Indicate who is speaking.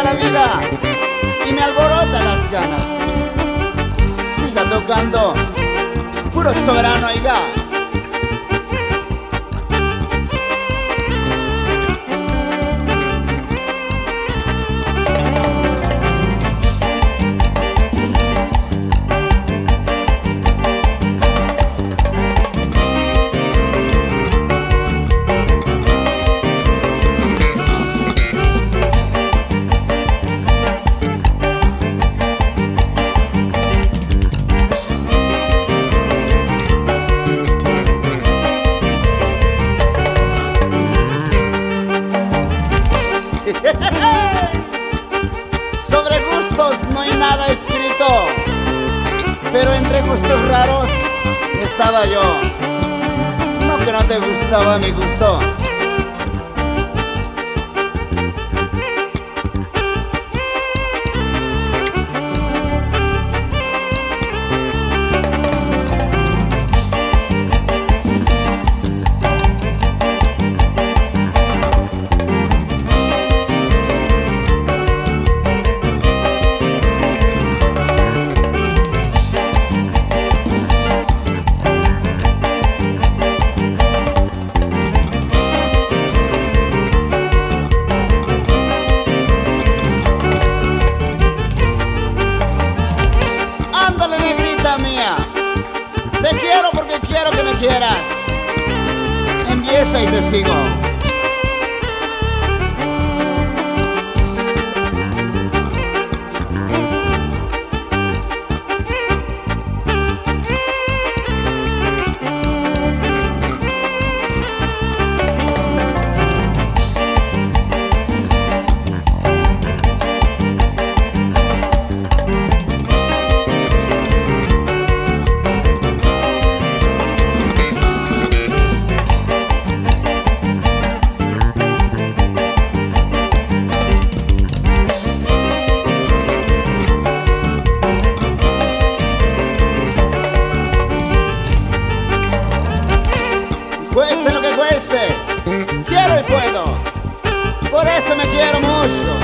Speaker 1: la vida y me alborota las ganas. Siga tocando, puro soberano, oiga. Sobre gustos no hay nada escrito, pero entre gustos raros estaba yo. No que no te gustaba mi gusto. Ándale, negrita mía, te quiero porque quiero que me quieras. Empieza y te sigo. Cueste lo que cueste, quiero y puedo. Por eso me quiero mucho.